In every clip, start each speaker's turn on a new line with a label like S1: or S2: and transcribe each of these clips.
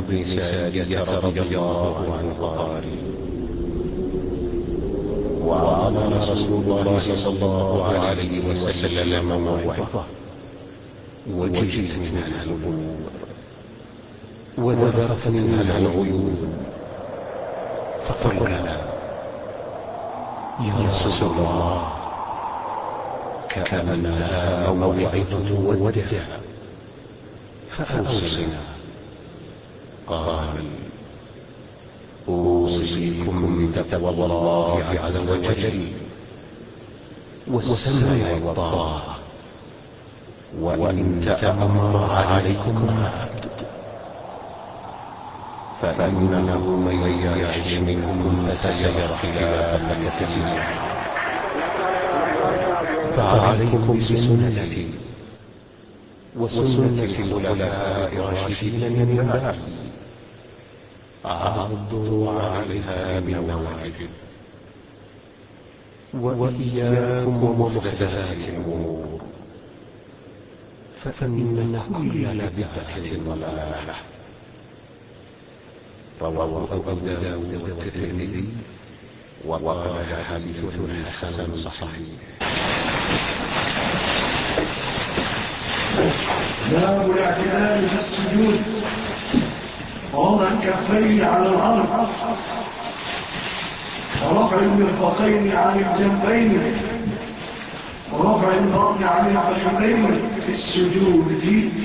S1: بن سارية رضي الله عنه قال: وعظنا رسول الله صلى الله عليه وسلم موعظة وجلت منها القلوب وذرفت منها العيون، فقلنا: يا رسول الله، كأنها موعظة ودع، فأوصنا. قال: أوصيكم بتقوى الله عز وجل والسمع والطاعة، وإن تأمر عليكم عبد، فإنه من يعش منكم فسيرى اختلافا كثيرا، فعليكم بسنتي وسنة الخلفاء الراشدين من بعدي، عضوا عليها بالنواجذ، وإياكم ومحدثات الأمور، فإن كل بدعة ضلالة. رواه أبو داود والترمذي وقال حديث حسن صحيح.
S2: باب الاعتدال في السجود، ووضع الكفين على الأرض، ورفع المرفقين عن الجنبين، ورفع البطن عن الفخذين في السجود.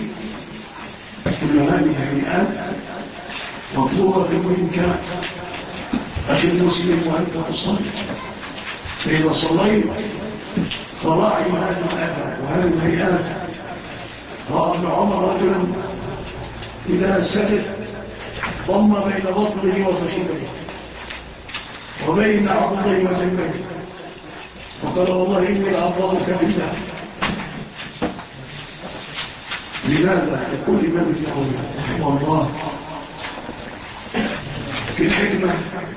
S2: كل هذه هيئات مطلوبة منك أخي المسلم وأنت تصلي، فإذا صليت فراعي هذه الآيات وهذه الهيئات. رأى ابن عمر رجلا إذا سجد ضم بين بطنه وفخذيه وبين عضديه وجنبيه، وقال: والله إني لأبغضك بالله. لماذا؟ يقول الإمام ابن عمر رحمه الله في الحكمة،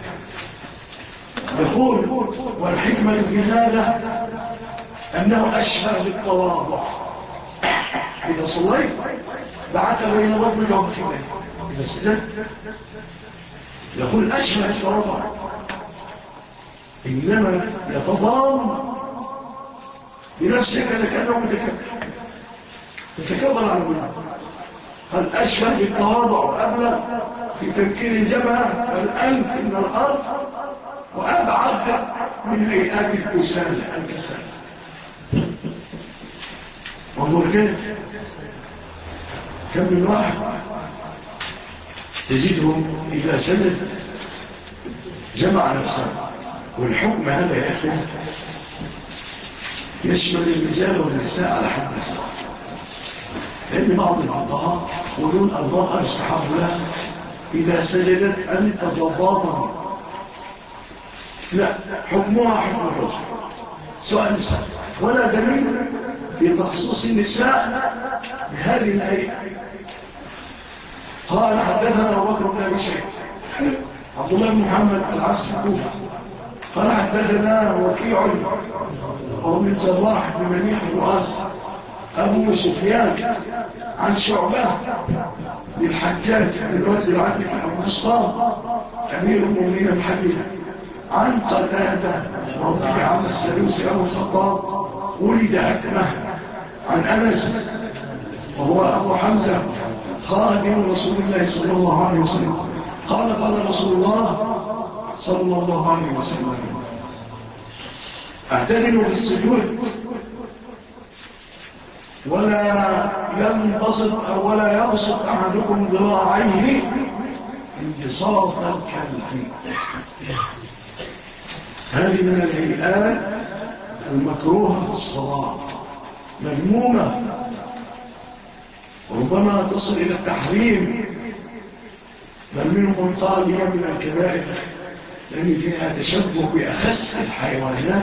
S2: يقول: والحكمة في هذا أنه أشبه بالتواضع. إذا صليت بعث بين بطنك وفخذيه، إذا سجدت يقول أشبه بالتواضع، إنما يتضامن بنفسك لكأنه متكبر على الله. هل أشبه بالتواضع وأبلغ في تمكين الجبهة والأنف من الأرض، وأبعد من هيئات الكسال. وانظر كيف كم من واحد تجدهم إذا سجد جمع نفسه. والحكم هذا يا أخي يشمل الرجال والنساء على حد سواء، لأن بعض الفقهاء يقولون المرأة يستحب لها إذا سجدت أن تتضامن. لا، حكمها حكم الرجل سواء النساء، ولا دليل في تخصيص النساء بهذه الهيئة. قال: حدثنا أبو بكر بن أبي شيبة عبد الله بن محمد العبسي الكوفي قال: حدثنا وكيع وابن الجراح بن منيع الرؤاس أبو سفيان عن شعبة للحجاج بن وزير العدل أبو مصطفى أمير المؤمنين الحديث عن قتادة رضي عن السلوسي أبو الخطاب ولد أكمه عن أنس وهو أبو حمزة خادم رسول الله صلى الله عليه وسلم قال: قال رسول الله صلى الله عليه وسلم: اعتدلوا في السجود ولا ينبسط أو ولا يبسط أحدكم ذراعيه انتصاف الكلب. هذه من الهيئات المكروهة في الصلاة، مذمومة، ربما تصل إلى التحريم، بل منهم قال هي من الكبائر لأن فيها تشبه بأخس الحيوانات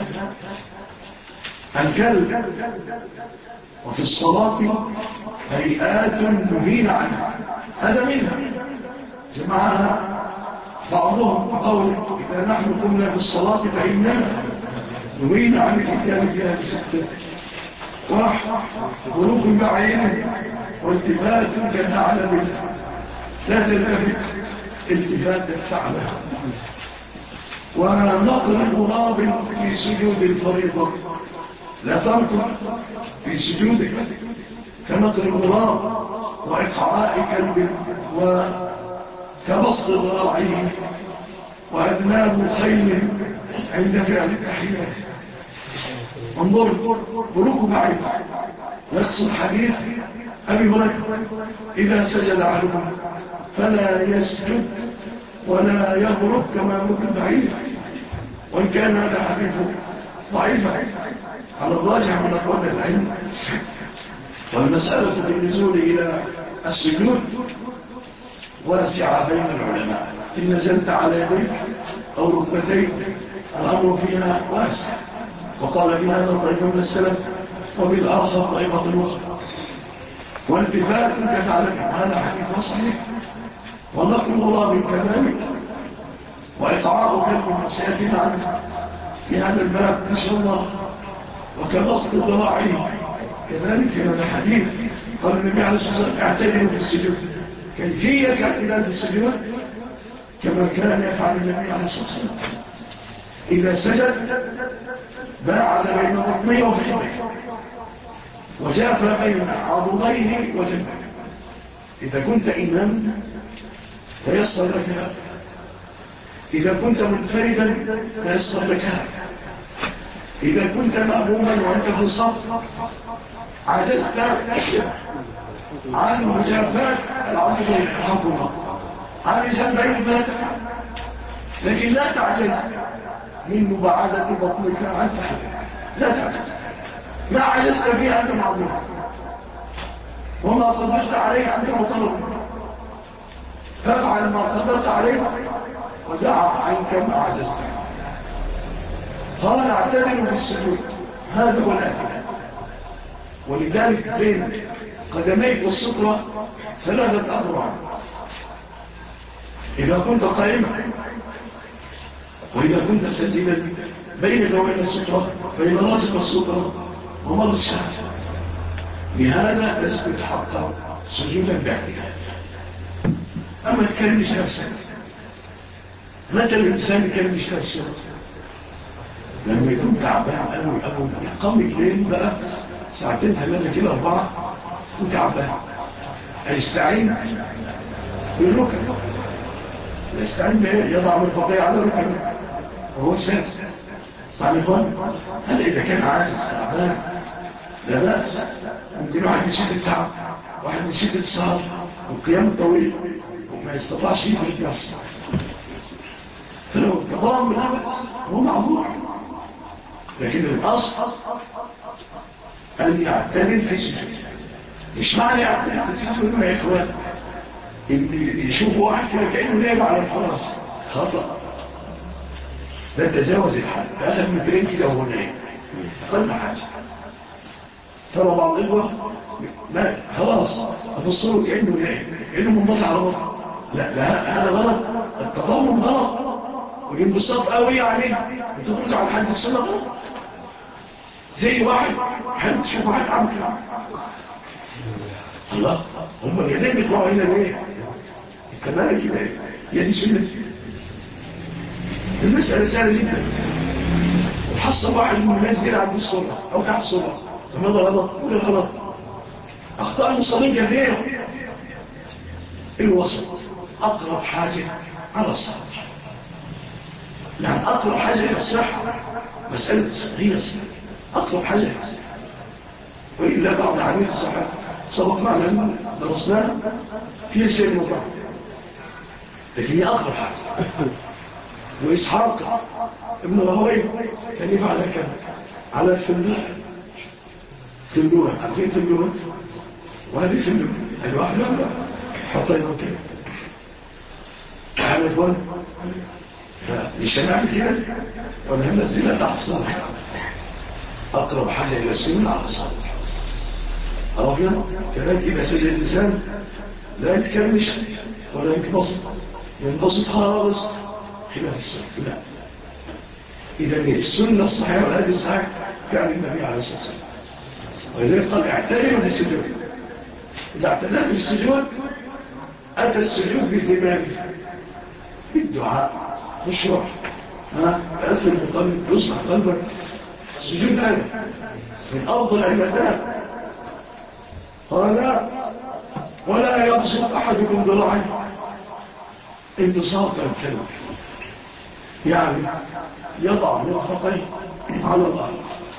S2: الكلب. وفي الصلاة هيئات نهينا عنها، هذا منها جمعها بعضهم بقول: إذا نحن قمنا في الصلاة فإننا نهينا عن الإتيان فيها بستة: واحد، خروج بعين والتفات كالأعلى منها، لا تلتفت التفات الفعلة. ونقر المراب في سجود الفريضة، لا تركض في سجودك كنقر المراب وإقعاء كلب وكبسط ذراعيه وأذناب خيل عند فعل التحيات. انظر ركبعي نفس الحديث أبي هريرة إذا سجد أحدكم فلا يسجد ولا يضرب كما ركب بعيد، وإن كان هذا حديث ضعيفا على الراجح من أقوال العلم. والمسألة بالنزول إلى السجود واسعة بين العلماء، إن نزلت على يديك أو ركبتيك الأمر فيها واسع، وقال بهذا طائفة من السلف وبالآخر طائفة أخرى. والتفات كتعلم هذا حديث صحيح، ونقل الله كذلك، وإقعاء كلب سيأتينا عنه في هذا الباب إن شاء الله، وكبسط ذراعيه كذلك في هذا الحديث. قال النبي عليه الصلاة والسلام اعتدلوا في السجود، كيفية اعتدال في السجود كما كان يفعل النبي عليه الصلاة والسلام إذا سجد باعد بين بطنيه وفخذيه وجاف بين عضليه وجنبيه. إذا كنت إمام فيسر لك هذا، إذا كنت منفردا فيسر لك هذا، إذا كنت مأموما وأنت في الصف عجزت عن مجافات العضلين الحكومة عن جنبين فاتح، لكن لا تعجز من مباعدة بطنك عن فخذك، لا تعجز، ما عجزت فيها أنت معظم وما قدرت عليه أنت مطلب، فافعل ما قدرت عليه ودع عنك ما عجزت. قال اعتدلوا في السجود، هذا هو الاعتدال. ولذلك بين قدميك والسترة 3 أذرع، إذا كنت قائما وإذا كنت سجدا بينك وبين السترة بين راسك والسترة ومر الشهر، لهذا تثبت حقا سجودا باعتدال. أما تكلمش نفسك، متى الإنسان يكلمش نفسه؟ لما يكون تعبان أول يقام الليل بقى 2 3 كده 4 وتعبان، يستعين بالركب، يستعين بإيه؟ يضع الخطيئة على ركبه وهو ساجد. طبعا إخوان، هذا إذا كان عاجز تعبان لا بأس، ممكن واحد يشيد التعب، واحد يشيد السهر والقيام الطويل وما يستطيعش يفرد نفسه، فلو تضام بالعبث هو معذور. لكن الأصل أن يعتدل في السجود. مش معنى يعتدل في السجود ما يا إخوان إن يشوفوا واحد كده كأنه نايم على الفراس، خطأ، لا تجاوز الحد، هذا مترين كده وهو نايم أقل حاجة. ترى بعض الإخوة ما خلاص أبصره كأنه نايم، كأنه منبطع على بطن، لا هذا غلط، التضامن غلط، والانبساط قوي عليه وتخرج على حد السنة غلط. زي واحد حد شوف واحد عم كده الله، هم اليدين بيطلعوا هنا ليه؟ كمان كده يدي سنة. المسألة سهلة جدا. وحصل واحد من الناس يلعب عند الصلاة أو تحت الصلاة، فماذا غلط؟ ولا غلط؟ أخطاء المصلين كثيرة. الوسط أقرب حاجة على الصلاة، يعني أقرب حاجة إلى الصحة مسألة هي الصحة، أقرب حاجة. وإلا بعض عميد الصحة سبق معنا درسناها في السير المطلع، لكن هي أقرب حاجة. وإسحاق ابن راهويه كان يفعل هكذا على الفندورة، عارفين الفندورة؟ وهذه الفندورة الواحد لا حطينا كده على الفن فالشمال كده ولا نزلها تحت الصلاة، أقرب حاجة إلى السنة على الصلاة. عرفنا؟ كذلك إذا سجد الإنسان لا يتكلمش ولا ينبسط خالص خلاف السنة، لا. إذا السنة الصحيحة والهدي الصحيح فعل النبي عليه الصلاة والسلام. ولذلك قال اعتدلوا في السجود. إذا اعتدلوا في السجود أتى السجود بثمانه بالدعاء خشوع تأثر بقلبك يصلح قلبك. السجود هذا من أفضل العبادات. قال ولا يبسط أحدكم ذراعيه انتصاف الكلمة، يعني يضع مرفقيه على الأرض،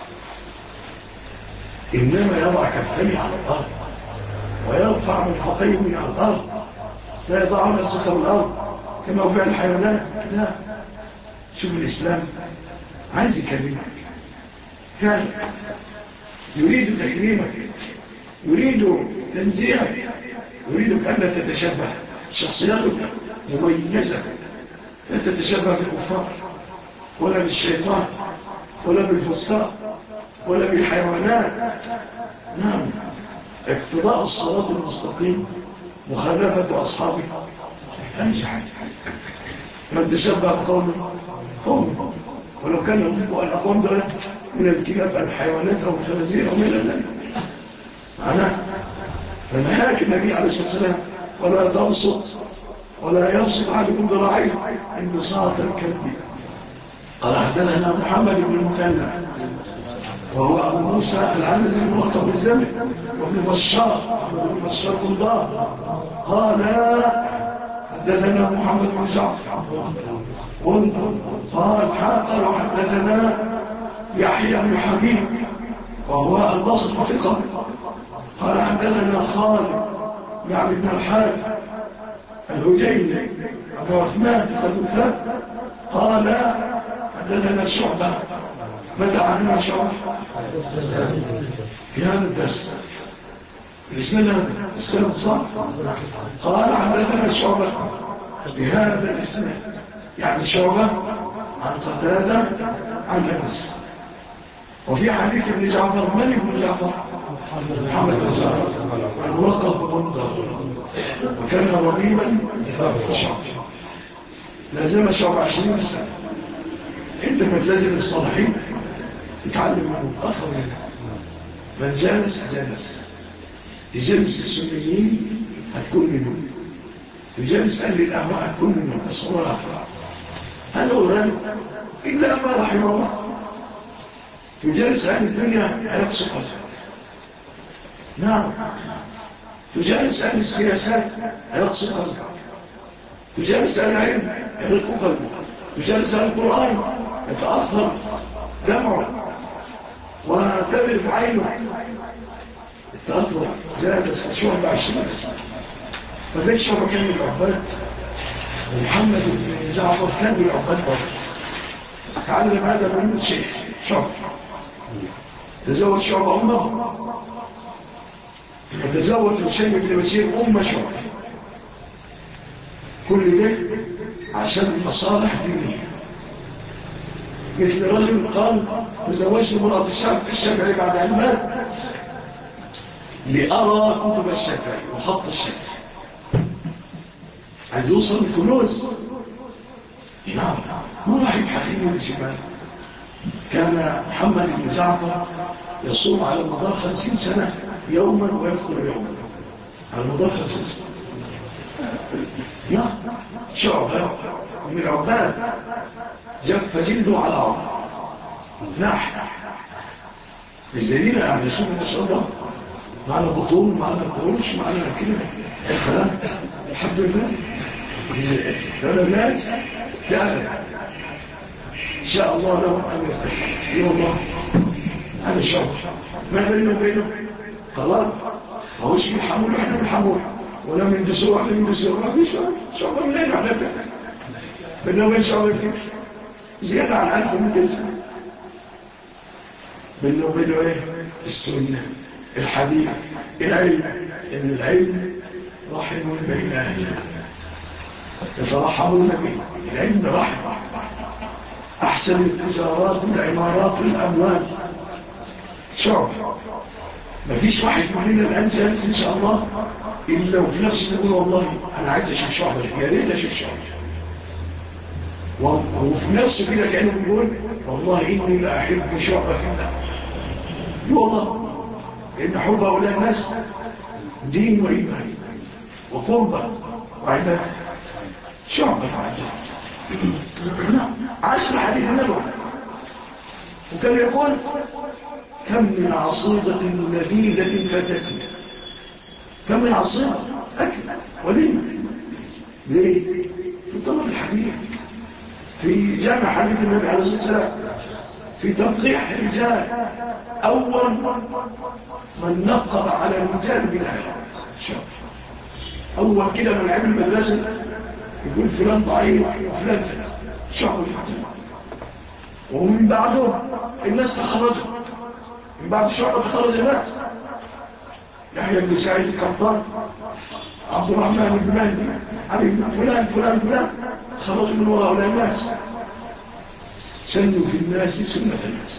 S2: إنما يضع كفيه على الأرض ويرفع مرفقيه من على الأرض، لا يضع نفسه على الأرض كما فعل الحيوانات. لا، شوف الإسلام عايز يكلمك فعلا، يريد تكريمك، يريد تنزيهك، يريدك أن لا تتشبه. شخصياتك مميزة، لا تتشبه بالكفار ولا بالشيطان ولا بالفساق ولا بالحيوانات. نعم، اقتضاء الصراط المستقيم، مخالفة أصحابه أنجح. من تشبه قومه قومه، ولو كان الأقوام دولة من الكلاب الحيوانات أو الخنازير أو من النبي معناه. فنهاك النبي عليه الصلاة والسلام ولا تبسط ولا يبسط عليكم ذراعيه انبساط الكلب. قال حدثنا محمد بن المثنى وهو أبو موسى العنزي الملقب بالزمن، وابن بشار كندار قال حدثنا محمد بن جعفر قال حدثنا يحيى بن حبيب وهو البصري ثقة قال حدثنا خالد يعني ابن الحارث الهجيمي أبو عثمان ثقة قال حدثنا شعبة. متى عننا شعبة في هذا الدرس الإسناد السلام صح؟ قال حدثنا شعبة بهذا الإسناد، يعني شعبة عن قتادة عن أنس. وفي حديث ابن جعفر، من ابن جعفر؟ محمد بن جعفر الملقب بغندر، وكان رهيبا شعبة، لازم شعبة 20 سنة. عندما تلازم الصالحين يتعلم منهم أخر منه. من جالس تجلس السنيين هتكون منهم، تجلس أهل الأهواء هتكون منهم. أصلا الله هذا هو الغالب إلا ما رحمه الله. تجلس أهل الدنيا هيقص قلبك. نعم، تجلس أهل السياسات هيقص قلبك، تجلس أهل العلم يرق قلبك، تجلس أهل القرآن يتأثر دمعه وتبرف عينه. التأثر جالس شعب 20 سنة. فذلك شعب كان العباد، ومحمد بن جعفر كان العباد برضه. تعلم هذا من شيخ شعب، تزوج شعب أمه، وتزوج هشام بن بشير شعب. كل ده عشان مصالح دينية. مثل رجل قال تزوجت مرأة الشافعي بعد أن مات لأرى كتب الشافعي وخط الشافعي، عايز يوصل الكنوز. نعم، هو راح يبحث من الجبال. كان محمد بن جعفر يصوم على مدار 50 سنة يوما ويفطر يوما، على مدار 50 سنة. شعبة من العباد جف جلده على عمر ناح الزليل يعني شوف ما شاء الله، معنا بطول، معنا قروش، معنا كده الحمد لله. لولا الناس تعالى إن شاء الله لو أن يفتح والله هذا الشعب ما بينه وبينه خلاص. هوش بالحمول وإحنا بالحمول، ولا من دسوع ولا من دسوع، ما فيش شعب من أين أحنا بينه وبين شعب كده زيادة عن 1200 سنة. بينه وبينه إيه؟ السنة، الحديث، العلم. إن العلم رحم بين أهله يترحمون به. العلم رحم، أحسن التجارات والعمارات والأموال شعب. ما فيش واحد مننا الآن جالس إن شاء الله إلا وفي نفسه يقول والله أنا عايز أشوف شعب، يا ريت أشوف شعب. وفي نفسه كده كأنه بيقول والله إني لا أحب شعب في الله. والله لأن حب أولاد الناس دين وإيمان وقربة وعباد شعبة عشر حديث النبوة. وكان يقول كم من عصيدة لذيذة فتكن، كم من عصيدة أكل وليمة. ليه؟ في طلب الحديث، في جامع حديث النبي عليه الصلاة والسلام، في تنقيح الرجال. أول من نقر على الرجال بالأهل، أول كده من علم المدرسة يقول فلان ضعيف وفلان شعب الحديث. ومن بعده الناس تخرجوا، من بعد الشعب تخرج الناس. يحيى بن سعيد القطان، عبد الرحمن بن مهدي، علي بن فلان فلان فلان، خرجوا من وراء الناس، سنوا في الناس سنة الناس.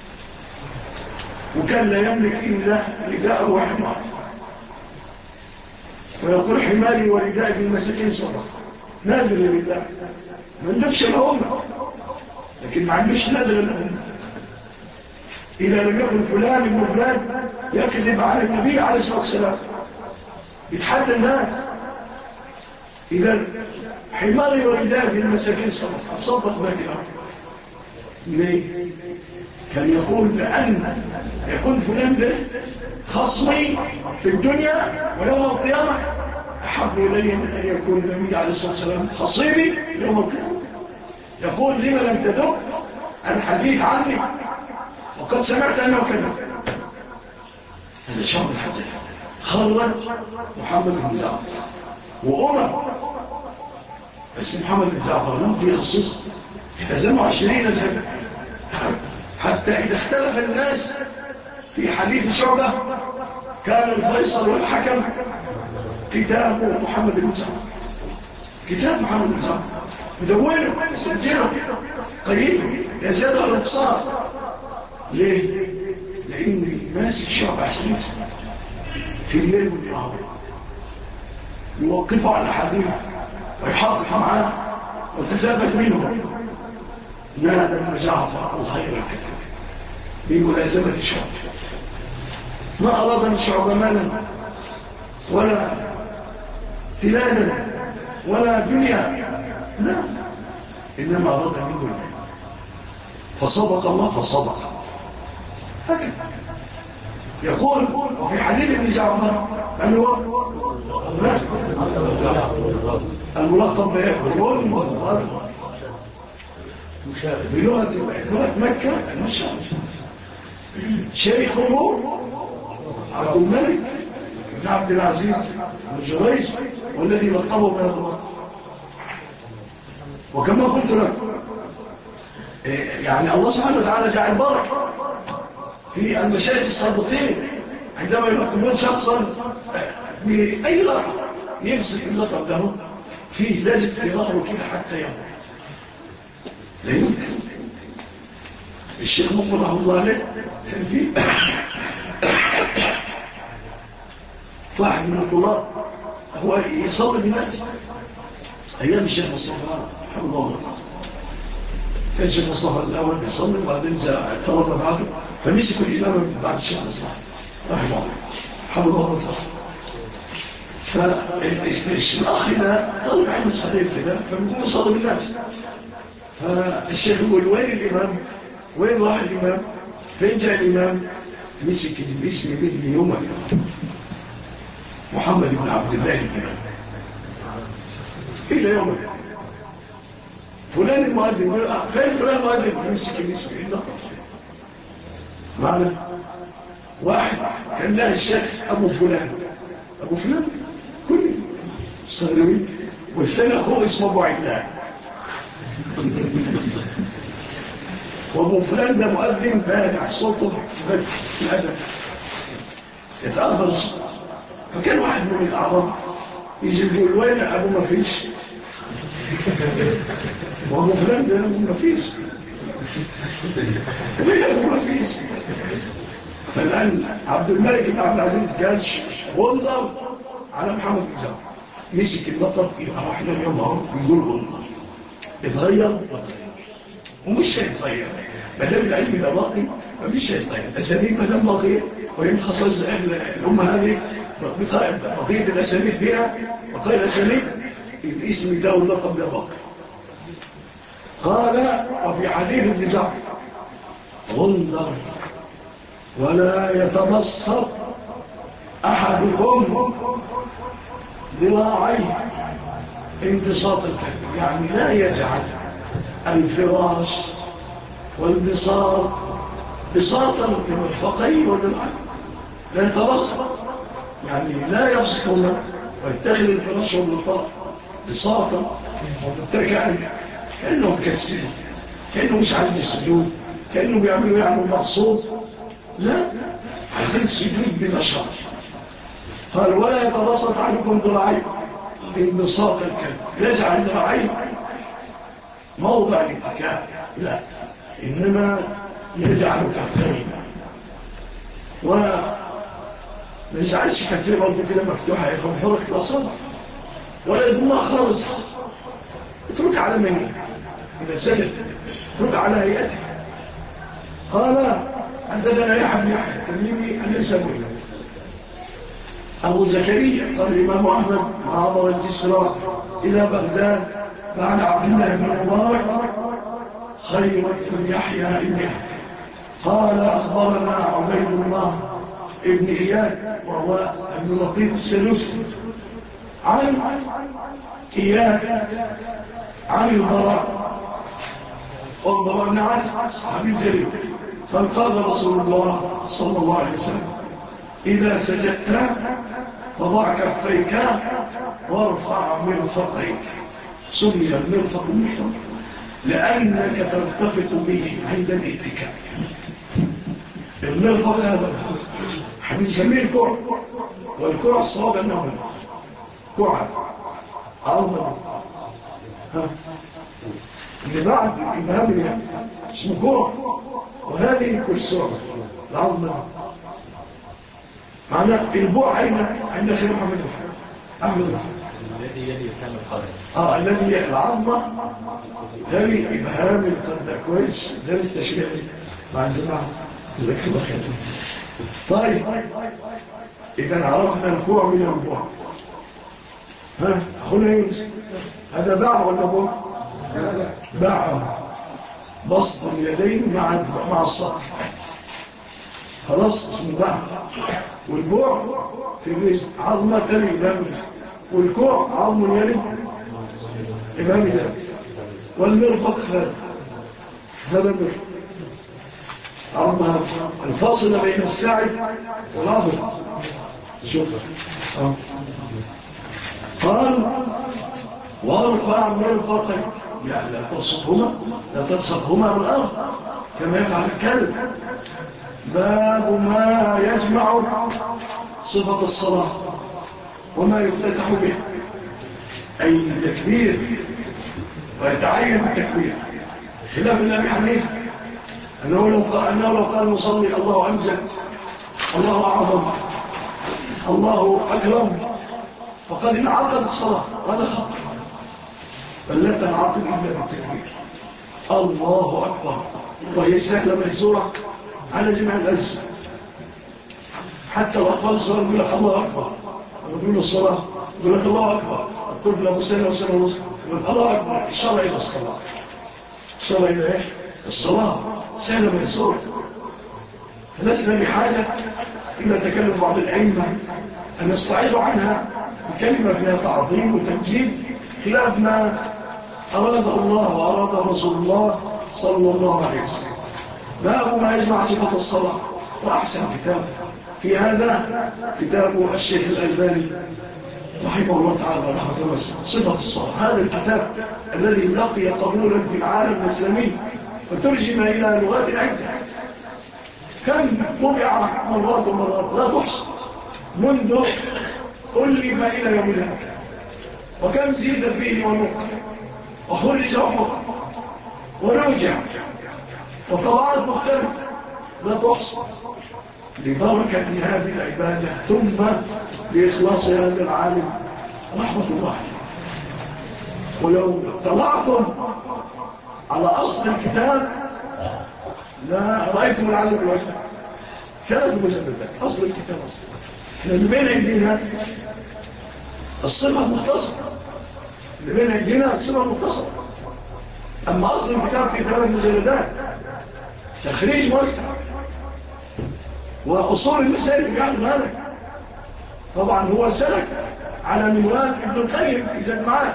S2: وكان لا يملك إلا رداء وحمار، ويقول حماري ورداء بالمساكين صدق. نادر الرداء ما نفش الأمة، لكن ما عندوش نادر الأمة. إذا لم يكن فلان ابن فلان يكذب على النبي عليه الصلاة والسلام، يتحدى الناس. إذا حماري ورداء بالمساكين صدق، أتصدق ما كده. ليه؟ كان يقول لأن يكون فلان ده خصمي في الدنيا ويوم القيامة أحب إلي من أن يكون النبي عليه الصلاة والسلام خصيبي يوم القيامة. يقول لما لم تدق الحديث عني وقد سمعت أنه كذب. هذا شعب الحديث. خرج محمد بن جعفر وأمر، بس محمد بن جعفر لم يخصصه، لازموا 20 سنة، حتى إذا اختلف الناس في حديث شعبة كان الفيصل والحكم كتاب محمد بن جعفر. كتاب محمد بن جعفر مدونه سجله قريب يزيد على الابصار. ليه؟ لأني ماسك شعبة 20 سنة في الليل والنهار، يوقفه على حديث ويحقق معاه وتثبت منه. نادى ابن جعفر الخير الكثير بملازمة الشعب. ما أراد من الشعب مالا ولا تلالا ولا دنيا، لا، إنما أراد منه المال. فصدق الله فصدق هكذا. يقول وفي حديث ابن جعفر أنه الملقب بلغة مكة المشارك. شيخه عبد الملك بن عبد العزيز بن جريج، والذي لقبه بهذا الوقت. وكما قلت لك يعني الله سبحانه وتعالى جعل بركة في المشايخ الصادقين عندما يلقبون شخصا بأي لقب يمسك اللقب له فيه لازم في ظهره كده حتى يوم لا يمكن. الشيخ مقبل رحمه الله عليه كان فيه واحد من الطلاب هو يصلي بالناس أيام الشيخ مصطفى رحمه الله. كان الشيخ مصطفى الأول يصلي وبعدين جاء طلب بعده فمسكوا الإمام بعد الشيخ مصطفى رحمه الله حفظه الله. فالأخ ده طلب علم صغير كده فبيقوم يصلي بالناس. فالشيخ يقول وين الإمام؟ وين راح الإمام؟ فين جاء الإمام؟ مسك الاسم من يوم الإمام محمد بن عبد الله الإمام إلى يوم الإمام. فلان المؤذن يقول فين فلان المؤذن؟ يمسك الاسم إلا معنا واحد كان له الشيخ أبو فلان، أبو فلان كل صغيرين، والثاني أخوه اسمه أبو عدلان. وابو فلان ده مؤذن بارع صوته في الأدب يتأخر الصوت. فكان واحد من الأعراب يجي يقول وين أبو ما فيش؟ وابو فلان ده أبو ما فيش، وين أبو ما فيش؟ فالآن عبد الملك بن عبد العزيز قال والله على محمد بن جعفر مسك اللقب يبقى واحدة اليوم اهو يقول والله اتغير ومش هيتغير ما دام العلم ده باقي فمش هيتغير. اساليب ما دام باقيه وهي من خصائص الامه هذه بقيه الاساليب فيها بقيه الاساليب الاسم ده واللقب ده باقي. قال وفي حديث ابن جعفر انظر ولا يتبسط أحدكم ذراعيه انبساط الكلب، يعني لا يجعل الفراش والبساط بساطا للمرفقين والمرفقين، لا يتبسط يعني لا يبسطهما ويتخذ الفراش والبساط بساطا ومتكئا كأنه مكسل، كأنه مش عايز السجود، كأنه بيعمل مقصود، لا، عايزين السجود بنشاط. قال ولا يتبسط عنكم ذراعيه انبساط الكلب، يجعل ذراعيه موضع الاتكاء، لا، إنما يجعل كفين وما يجعلش كفين برضو كده مفتوحة يكون حرك الأصابع ولا يضمها خالص، اترك على منه إذا سجد، اترك على هيئته. قال حدثنا يحيى بن يحيى التميمي النسوي أبو زكريا قال الإمام أحمد عبر الجسر إلى بغداد بعد عبد الله بن مبارك خير من يحيى بن يحيى. قال أخبرنا عبيد الله ابن إياد وهو ابن لطيف السلوسي عن إياد عن البراء والبراء بن عازب صحابي جليل قال رسول الله صلى الله عليه وسلم إذا سجدت فضع كفيك وارفع مرفقيك. سمي المرفق المحرم لأنك ترتفق به عند الاتكاء. المرفق هذا بنسميه الكوع، والكوع الصواب أنه كوع عظمة اللي بعد الإمام اسمه كوع، وهذه كرسوع العظمة معنى البوع عند خير محمد أحمد
S3: الذي يلي كان القدر
S2: الذي العظمة ذلك إبهام القدر كويس، ذلك التشريع مع الجماعة ذلك الله خير. طيب إذا عرفنا الكوع من البوع. أخونا يونس هذا باع ولا بوع؟ باع بسط اليدين مع الصدر خلاص اسمه باع. والبوع في الرزق عظمة تلي إمام، والكوع عظم يلي إمام الله، والمرفق هذا المرفق عظمها الفاصلة بين الساعد والعظم. شوف قال وارفع مرفقك، يعني لا تبسطهما من الأرض كما يفعل الكلب. باب ما يجمع صفة الصلاة وما يفتتح به، أي التكبير ويتعين التكبير، خلاف النبي حنيفة أنه لو قال مصلي الله أنزل الله أعظم الله أكرم فقد انعقد الصلاة، هذا خطأ، بل لا تنعقد إلا بالتكبير الله أكبر، وهي سهلة ميسورة على جميع الأجزاء. حتى الأطفال الصغار يقول لك الله أكبر، ويقول الصلاة يقول لك الله أكبر، الطفل أبو سنة وسنة ونصف يقول الله أكبر. الشرع إلى الصلاة، الشرع إلى إيه؟ الصلاة سهلة ميسورة، فلسنا بحاجة إلى تكلم بعض الأئمة أن نستعيض عنها بكلمة فيها تعظيم وتمجيد خلاف ما أراده الله وأراده رسول الله صلى الله عليه وسلم. باب ما يجمع صفة الصلاة، وأحسن كتاب في هذا كتاب الشيخ الألباني رحمه الله تعالى ورحمه الله صفة الصلاة. هذا الكتاب الذي لقي قبولا في العالم الإسلامي وترجم إلى لغات عدة، كم طبع مرات ومرات لا تحصى منذ ألف إلى يوم الآن، وكم زيد فيه ونقل وخرج وحق ونوجع وطبعات مختلفة لا تحصى لبركة هذه العبادة ثم بإخلاص هذا العالم رحمة الله. ولو طلعتم على أصل الكتاب لا رأيتم العزم الوجه كانت مجددة أصل الكتاب أصل. احنا اللي بين أيدينا الصفة مختصرة اللي بين أيدينا صفة مختصرة. أما أصل الكتاب في 3 مجلدات تخريج موسع وأصول المسائل بيعمل هذا. طبعا هو سلك على منوال ابن القيم في زاد معاه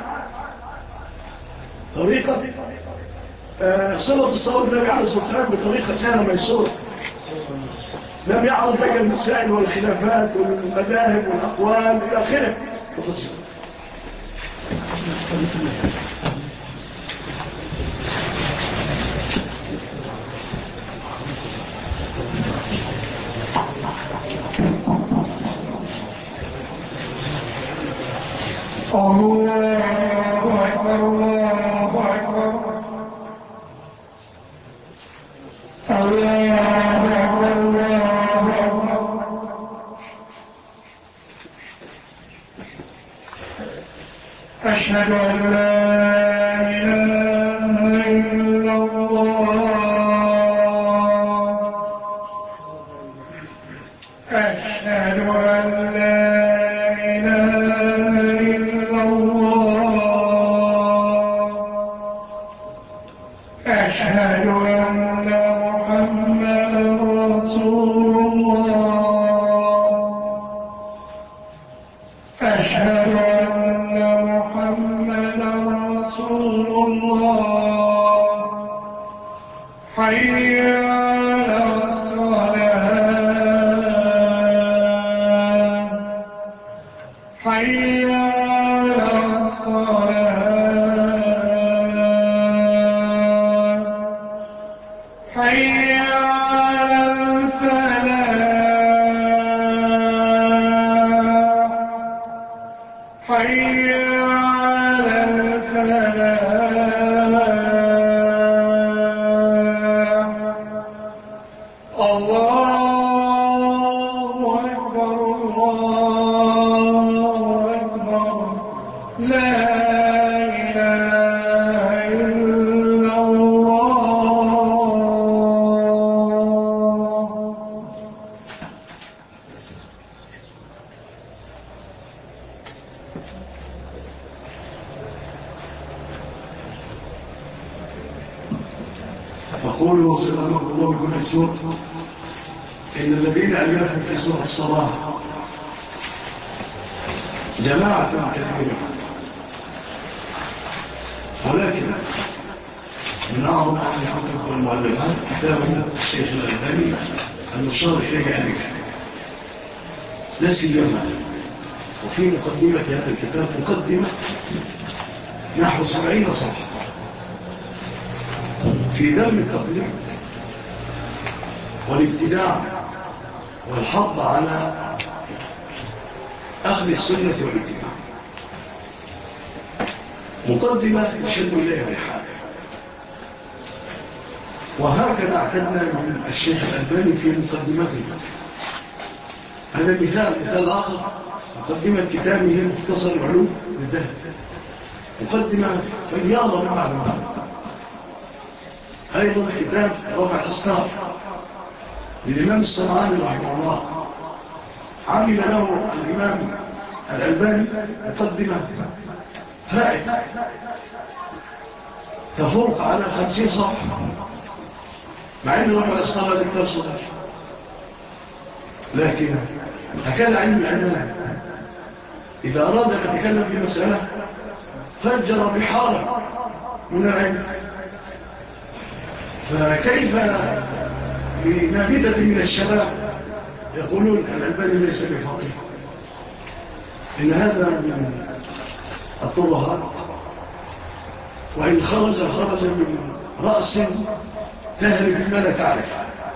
S2: طريقة صلة الصواب النبي عليه الصلاة والسلام بطريقة سهلة ميسورة، لم يعرض لك المسائل والخلافات والمذاهب والأقوال إلى آخره وتفصيل.
S4: الله أكبر الله أكبر الله أكبر الله أكبر. أشهد أن لا إله إلا الله. أشهد أن لا أشهد أن محمدا رسول الله. أشهد أن محمدا رسول الله. حي على الصلاة. حي على الصلاة. حي على الفلاح. حي على الفلاح. الله أكبر الله أكبر. لا إله إلا
S2: فقولوا سلامك الله بكل سوء إن الذين أليافوا في سورة الصلاة جماعة كثيرة، ولكن من أعظم الحقوق والمعلمات كتاب الشيخ الألباني المشار إليه أليك لا سيما، وفي مقدمة هذا الكتاب مقدمة نحو 70 صفحة في ذم التقليد والابتداع والحض على أخذ السنة والاتباع. مقدمة يشد إليها الحال، وهكذا اعتدنا من الشيخ الألباني في مقدمته. هذا مثال آخر، مقدمة كتابه مختصر العلوم للذهب، مقدمة رياضة من معلومات. أيضا كتاب رفع الأسطار للإمام الصنعاني رحمه الله، عمل له الإمام الألباني مقدمة فائدة تفوق على 50 صفحة، مع أن رفع الأسطار هذا كتاب صغير، لكن هكذا علم العنان إذا أراد أن يتكلم في مسألة فجر بحارة من العلم. فكيف بنابذة من الشباب يقولون الألباني ليس بفقيه؟ إن هذا من الطرهات، وإن خرج من رأس تهرب ما لا تعرف.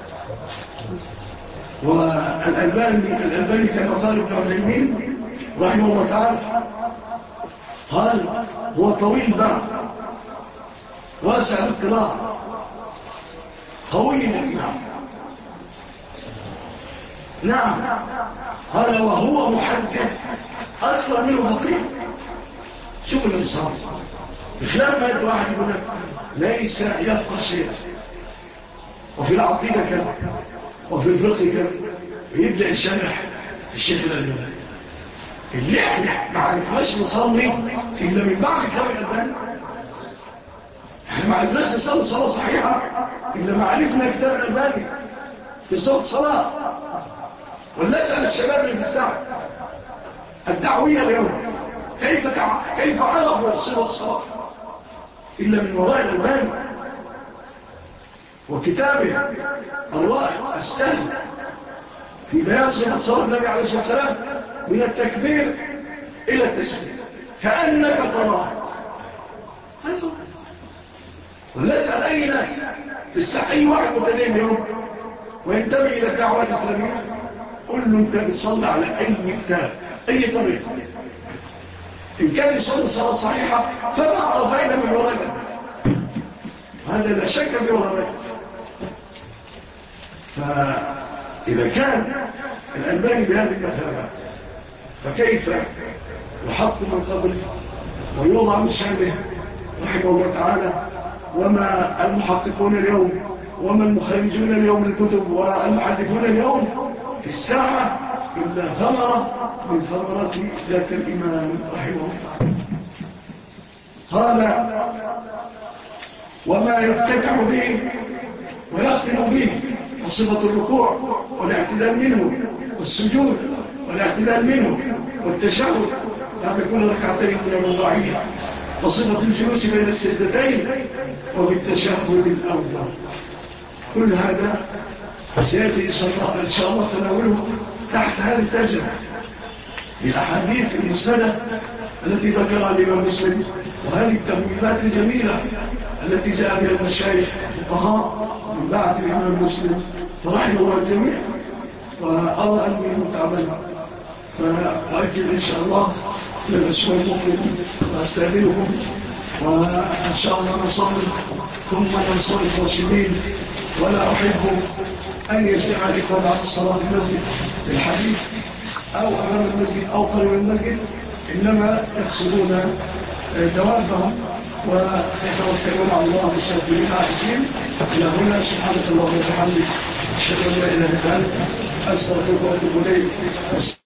S2: والألباني كما قال ابن عثيمين رحمه الله تعالى، قال هو طويل باع واسع الاطلاع قوي الإقناع. نعم، قال وهو محدث أكثر منه فقيه. شوف الإنسان بخلاف ما واحد يقول لك ليس يفقه شيئا، وفي العقيدة كذا وفي الفقه كذا، ويبدأ الشرح الشيخ الألباني اللي احنا ما عرفناش نصلي إلا من بعد كلام الألباني. احنا ما عرفناش نصلي صلاة صحيحة إلا ما عرفنا كتاب الألباني في صلاة. ولنسأل الشباب اللي في الساعة الدعوية اليوم كيف عرفوا صفة الصلاة إلا من وراء الألباني وكتابه الرائع السهل في بيان صفة صلاة النبي عليه الصلاة والسلام من التكبير إلى التسليم كأنك تراه. ولنسأل أي ناس تستحي أي واحد متدين اليوم وينتبه إلى الدعوة الإسلامية قل له أنت بتصلي على أي كتاب أي طريق إن كان يصلي صلاة صحيحة فما عرفين من وراء هذا لا شك في وراء. فإذا كان الألباني بهذه المثابة فكيف يحط من قبل ويوضع من شأنه رحمه الله تعالى وما المحققون اليوم وما المخرجون اليوم الكتب والمحدثون اليوم في الساعة إلا ثمرة من ثمرات ذات الإمام رحمه الله قال وما يبتدع به ويختم به وصفة الركوع والاعتدال منه والسجود والاعتدال منه والتشهد هذا كل ركعتين من الرباعية وصفة الجلوس بين السجدتين وبالتشهد الأول. كل هذا سيأتي إن شاء الله تناوله تحت هذه الترجمة بالأحاديث المسندة التي ذكرها الإمام مسلم وهذه التمويلات الجميلة التي جاء بها المشايخ الفقهاء من بعد الإمام مسلم فرحمه الله الجميع وأرى أني متعبا فأجل إن شاء الله إلى الأسبوع المقبل وأستقبلكم وإن شاء الله نصلي ثم ننصرف راشدين. ولا أحب أن يجمع لكم بعد الصلاة في المسجد في الحديث أو أمام المسجد أو قريب المسجد إنما يقصدون دوابهم ويتوكلون على الله بسببين عائدين إلى هنا. سبحانك الله وبحمدك أشهد أن لا إله إلا أنت أستغفرك وأتوب إليك.